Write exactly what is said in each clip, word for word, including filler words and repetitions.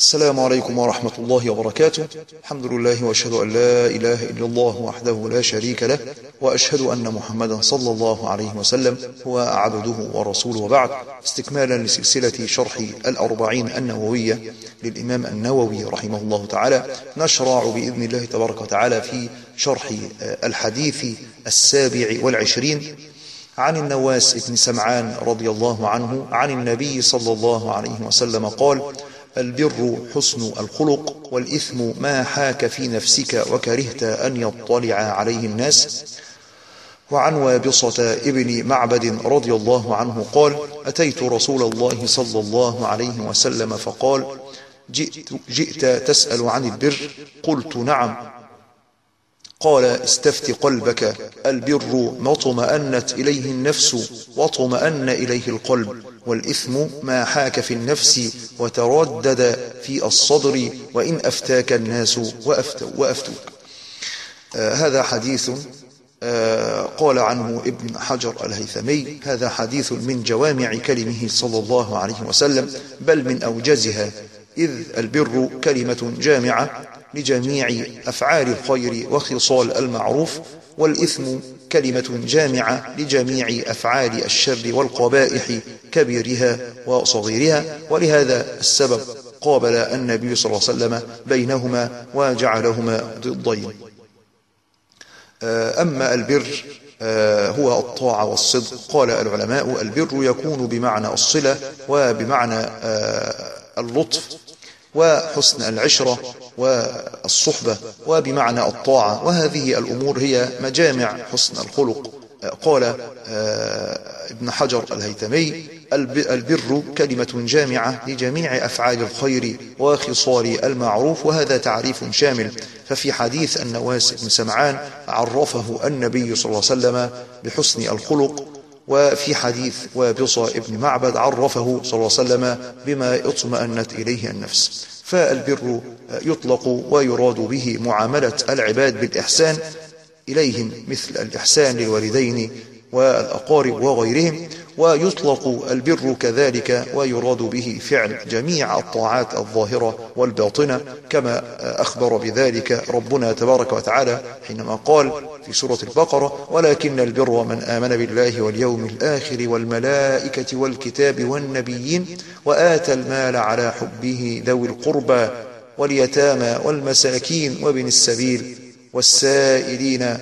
السلام عليكم ورحمة الله وبركاته. الحمد لله وأشهد أن لا إله إلا الله وحده لا شريك له، وأشهد أن محمدا صلى الله عليه وسلم هو عبده ورسوله، وبعد. استكمالا لسلسلة شرح الأربعين النووية للإمام النووي رحمه الله تعالى، نشرع بإذن الله تبارك وتعالى في شرح الحديث السابع والعشرين عن النواس بن سمعان رضي الله عنه عن النبي صلى الله عليه وسلم قال: البر حسن الخلق، والإثم ما حاك في نفسك وكرهت أن يطلع عليه الناس. وعن وابصة ابن معبد رضي الله عنه قال: أتيت رسول الله صلى الله عليه وسلم فقال: جئت, جئت تسأل عن البر؟ قلت: نعم. قال: استفت قلبك، البر ما اطمأنت إليه النفس واطمأن إليه القلب، والإثم ما حاك في النفس وتردد في الصدر وإن أفتاك الناس وأفتوك. آه هذا حديث آه قال عنه ابن حجر الهيثمي: هذا حديث من جوامع كلمه صلى الله عليه وسلم، بل من أوجزها، إذ البر كلمة جامعة لجميع أفعال الخير وخصال المعروف، والإثم كلمة جامعة لجميع أفعال الشر والقبائح كبيرها وصغيرها، ولهذا السبب قابل النبي صلى الله عليه وسلم بينهما وجعلهما ضدين. أما البر هو الطاعة والصدق. قال العلماء: البر يكون بمعنى الصلة وبمعنى اللطف وحسن العشرة والصحبة وبمعنى الطاعة، وهذه الأمور هي مجامع حسن الخلق. قال ابن حجر الهيثمي: البر كلمة جامعة لجميع أفعال الخير وخصال المعروف، وهذا تعريف شامل. ففي حديث النواس بن سمعان عرفه النبي صلى الله عليه وسلم بحسن الخلق، وفي حديث وابصة ابن معبد عرفه صلى الله عليه وسلم بما اطمأنت إليه النفس. فالبر يطلق ويراد به معاملة العباد بالإحسان إليهم، مثل الإحسان للوالدين والأقارب وغيرهم، ويطلق البر كذلك ويراد به فعل جميع الطاعات الظاهرة والباطنة، كما أخبر بذلك ربنا تبارك وتعالى حينما قال في سورة البقرة: ولكن البر من آمن بالله واليوم الآخر والملائكة والكتاب والنبيين وآتى المال على حبه ذوي القربى واليتامى والمساكين وابن السبيل والسائلين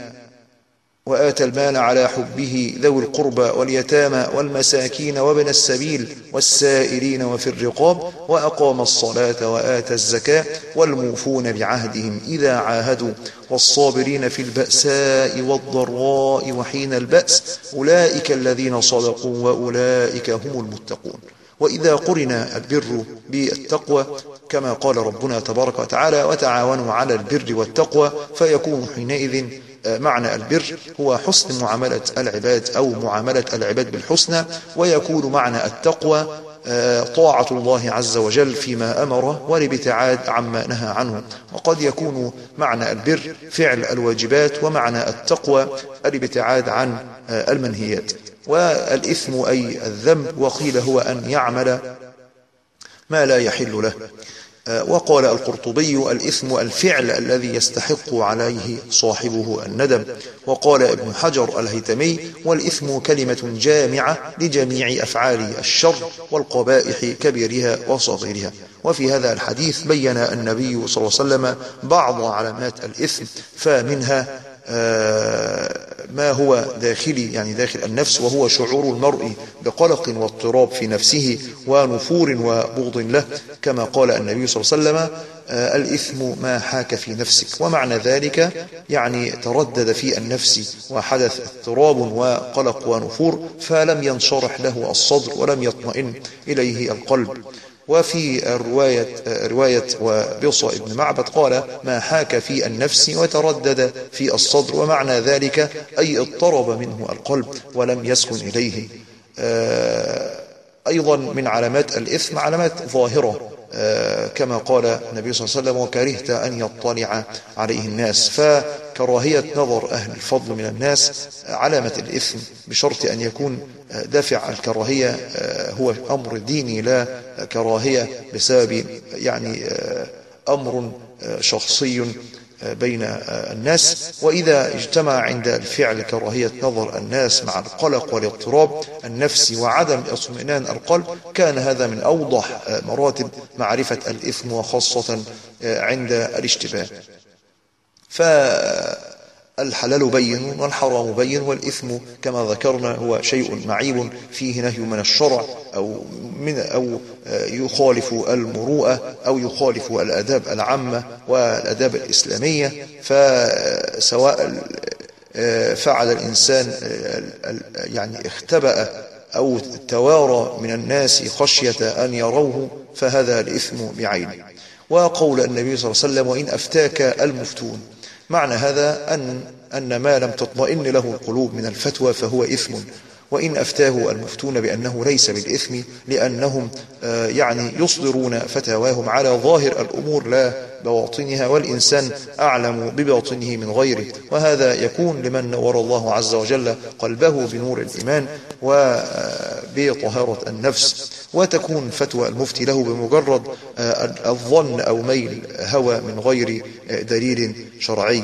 وآتى المال على حبه ذوي القربى واليتامى والمساكين وابن السبيل والسائلين وفي الرقاب وأقام الصلاة وآتى الزكاة والموفون بعهدهم إذا عاهدوا والصابرين في البأساء والضراء وحين البأس، أولئك الذين صدقوا وأولئك هم المتقون. وإذا قرن البر بالتقوى كما قال ربنا تبارك وتعالى: وتعاونوا على البر والتقوى، فيكون حينئذ معنى البر هو حسن معاملة العباد أو معاملة العباد بالحسنى، ويكون معنى التقوى طاعة الله عز وجل فيما أمره والابتعاد عما نهى عنه. وقد يكون معنى البر فعل الواجبات، ومعنى التقوى الابتعاد عن المنهيات. والإثم أي الذنب، وقيل هو أن يعمل ما لا يحل له. وقال القرطبي: الإثم الفعل الذي يستحق عليه صاحبه الندم. وقال ابن حجر الهيثمي: والإثم كلمة جامعة لجميع أفعال الشر والقبائح كبيرها وصغيرها. وفي هذا الحديث بين النبي صلى الله عليه وسلم بعض علامات الإثم، فمنها ما هو داخلي يعني داخل النفس، وهو شعور المرء بقلق واضطراب في نفسه ونفور وبغض له، كما قال النبي صلى الله عليه وسلم: الإثم ما حاك في نفسك. ومعنى ذلك يعني تردد في النفس وحدث اضطراب وقلق ونفور، فلم ينشرح له الصدر ولم يطمئن إليه القلب. وفي الرواية رواية وابصة ابن معبد قال: ما حاك في النفس وتردد في الصدر، ومعنى ذلك أي اضطرب منه القلب ولم يسكن إليه. أيضا من علامات الإثم علامات ظاهرة، كما قال النبي صلى الله عليه وسلم وكرهت أن يطلع عليه الناس. فكراهية نظر أهل الفضل من الناس علامة الإثم، بشرط أن يكون دافع الكراهية هو أمر ديني، لا كراهية بسبب يعني أمر شخصي بين الناس. وإذا اجتمع عند الفعل كراهية نظر الناس مع القلق والاضطراب النفسي وعدم اطمئنان القلب، كان هذا من أوضح مراتب معرفة الإثم، وخاصة عند الاشتباه. فالحلال بين والحرام بين، والإثم كما ذكرنا هو شيء معيب فيه نهي من الشرع أو من أو يخالف المروءة أو يخالف الآداب العامة والآداب الإسلامية. فسواء فعل الإنسان يعني اختبأ أو توارى من الناس خشية أن يروه، فهذا الإثم بعينه. وقول النبي صلى الله عليه وسلم وإن أفتاك المفتون، معنى هذا أن أن ما لم تطمئن له القلوب من الفتوى فهو إثم. وإن أفتاه المفتون بأنه ليس بالإثم، لأنهم يعني يصدرون فتاواهم على ظاهر الأمور لا بواطنها، والإنسان أعلم بباطنه من غيره، وهذا يكون لمن نور الله عز وجل قلبه بنور الإيمان وبطهارة النفس. وتكون فتوى المفتي له بمجرد الظن أو ميل هوى من غير دليل شرعي،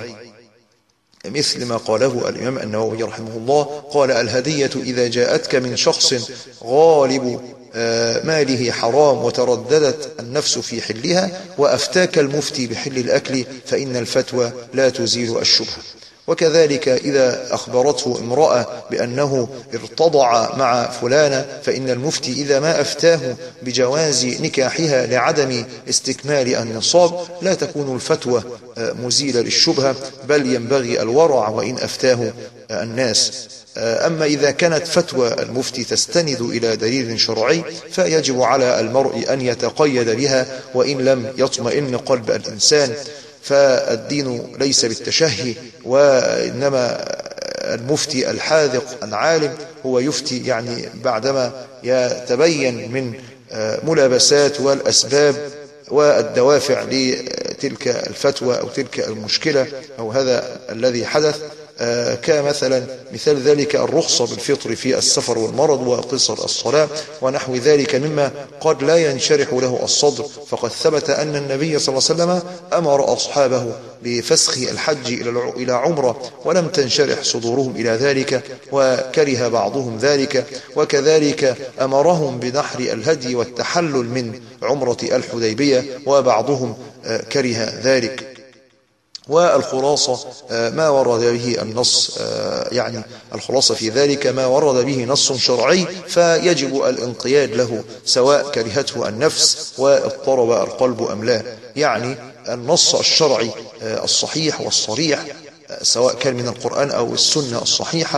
مثل ما قاله الإمام النووي رحمه الله، قال الهدية إذا جاءتك من شخص غالب ماله حرام وترددت النفس في حلها وأفتاك المفتي بحل الأكل فإن الفتوى لا تزيل الشبهة. وكذلك إذا أخبرته امرأة بأنه ارتضع مع فلانة، فإن المفتي إذا ما أفتاه بجواز نكاحها لعدم استكمال النصاب لا تكون الفتوى مزيلة للشبهة، بل ينبغي الورع وإن أفتاه الناس. أما إذا كانت فتوى المفتي تستند إلى دليل شرعي فيجب على المرء أن يتقيد بها وإن لم يطمئن قلب الإنسان. فالدين ليس بالتشهي، وإنما المفتي الحاذق العالم هو يفتي يعني بعدما يتبين من ملابسات والأسباب والدوافع لتلك الفتوى أو تلك المشكلة أو هذا الذي حدث. كمثلا مثال ذلك الرخصة بالفطر في السفر والمرض وقصر الصلاة ونحو ذلك مما قد لا ينشرح له الصدر. فقد ثبت أن النبي صلى الله عليه وسلم أمر أصحابه بفسخ الحج إلى عمرة ولم تنشرح صدورهم إلى ذلك، وكره بعضهم ذلك، وكذلك أمرهم بنحر الهدي والتحلل من عمرة الحديبية وبعضهم كره ذلك. والخلاصة ما ورد به النص، يعني الخلاصة في ذلك ما ورد به نص شرعي فيجب الانقياد له سواء كرهته النفس واضطرب القلب أم لا. يعني النص الشرعي الصحيح والصريح سواء كان من القرآن أو السنة الصحيحة،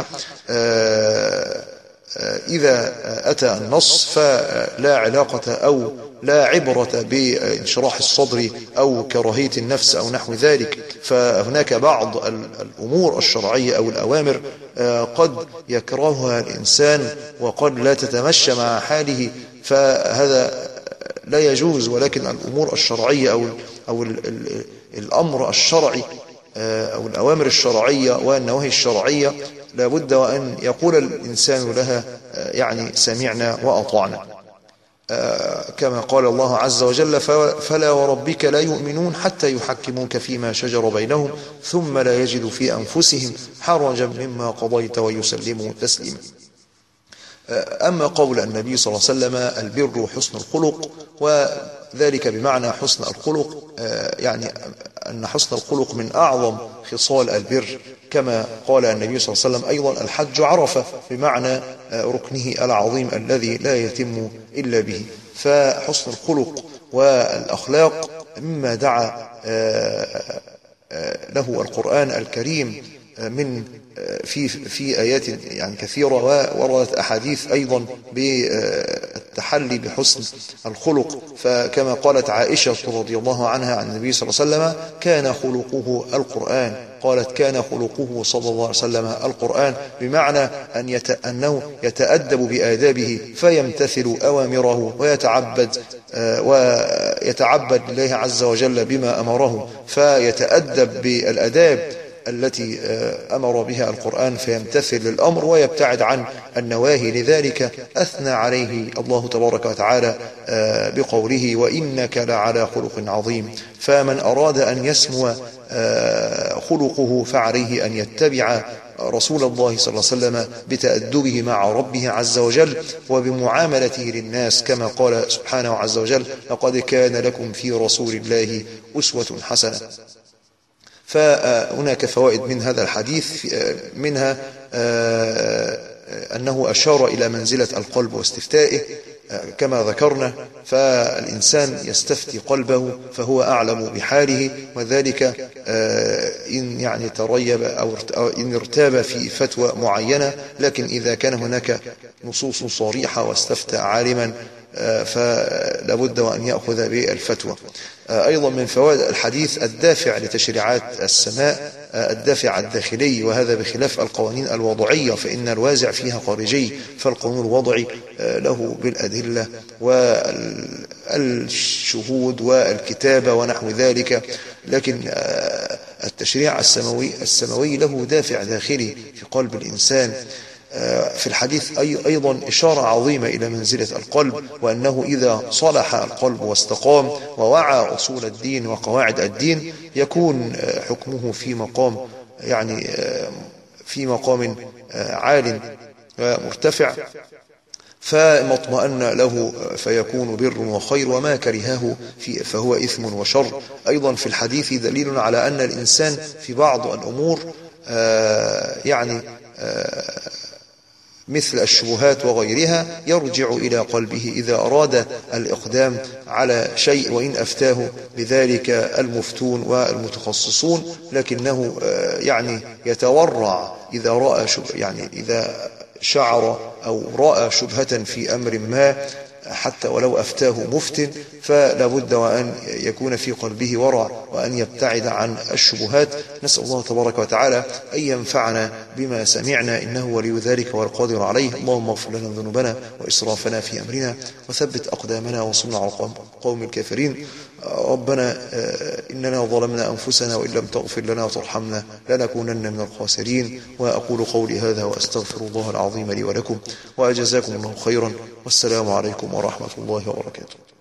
إذا أتى النص فلا علاقة أو لا عبرة بانشراح الصدر أو كراهية النفس أو نحو ذلك. فهناك بعض الأمور الشرعية أو الأوامر قد يكرهها الإنسان وقد لا تتمشى مع حاله، فهذا لا يجوز. ولكن الأمور الشرعية أو أو الأمر الشرعي أو الأوامر الشرعية والنواهي الشرعية لابد وأن يقول الإنسان لها يعني سمعنا وأطعنا، كما قال الله عز وجل فلا وربك لا يؤمنون حتى يحكموك فيما شجر بينهم ثم لا يجدوا في أنفسهم حرجا مما قضيت ويسلموا تسليما. أما قول النبي صلى الله عليه وسلم البر حسن الخلق، وذلك بمعنى حسن الخلق يعني أن حسن الخلق من أعظم خصال البر، كما قال النبي صلى الله عليه وسلم أيضا الحج عرفة، بمعنى ركنه العظيم الذي لا يتم إلا به. فحسن الخلق والأخلاق مما دعا له القرآن الكريم من في في آيات يعني كثيرة، ووردت أحاديث أيضا بالتحلي بحسن الخلق. فكما قالت عائشة رضي الله عنها عن النبي صلى الله عليه وسلم: كان خلقه القرآن. قالت: كان خلقه صلى الله عليه وسلم القرآن، بمعنى أن يت... أنه يتأدب بآدابه فيمتثل أوامره ويتعبد ويتعبد لله عز وجل بما أمره، فيتأدب بالأداب التي أمر بها القرآن فيمتثل للأمر ويبتعد عن النواهي. لذلك أثنى عليه الله تبارك وتعالى بقوله: وإنك لعلى خلق عظيم. فمن أراد أن يسمو خلقه فعليه أن يتبع رسول الله صلى الله عليه وسلم بتأدبه مع ربه عز وجل وبمعاملته للناس، كما قال سبحانه عز وجل: لقد كان لكم في رسول الله أسوة حسنة. فهناك فوائد من هذا الحديث، منها أنه أشار إلى منزلة القلب واستفتائه كما ذكرنا، فالإنسان يستفتي قلبه فهو أعلم بحاله، وذلك إن يعني تريب أو إن ارتاب في فتوى معينة. لكن إذا كان هناك نصوص صريحة واستفتى عالما فلابد وأن يأخذ بالفتوى. أيضا من فوائد الحديث الدافع لتشريعات السماء، الدافع الداخلي، وهذا بخلاف القوانين الوضعية، فإن الوازع فيها خارجي، فالقانون الوضعي له بالأدلة والشهود والكتابة ونحو ذلك، لكن التشريع السماوي السماوي له دافع داخلي في قلب الإنسان. في الحديث أيضا إشارة عظيمة إلى منزلة القلب، وأنه إذا صلح القلب واستقام ووعى أصول الدين وقواعد الدين يكون حكمه في مقام يعني في مقام عال مرتفع، فما اطمأن له فيكون بر وخير، وما كرهه فهو إثم وشر. أيضا في الحديث دليل على أن الإنسان في بعض الأمور يعني مثل الشبهات وغيرها يرجع إلى قلبه إذا أراد الإقدام على شيء، وإن أفتاه بذلك المفتون والمتخصصون، لكنه يعني يتورع إذا رأى يعني إذا شعر أو رأى شبهة في أمر ما حتى ولو أفتاه مفتن، فلا بد وأن يكون في قلبه ورع وأن يبتعد عن الشبهات. نسأل الله تبارك وتعالى أن ينفعنا بما سمعنا، إنه ولي ذلك والقادر عليه. اللهم اغفر لنا ذنوبنا وإسرافنا في أمرنا وثبت أقدامنا وانصرنا على القوم الكافرين. ربنا إننا ظلمنا أنفسنا وإن لم تغفر لنا وترحمنا لنكونن من الخاسرين. وأقول قولي هذا وأستغفر الله العظيم لي ولكم، وأجزاكم الله خيرا، والسلام عليكم ورحمة الله وبركاته.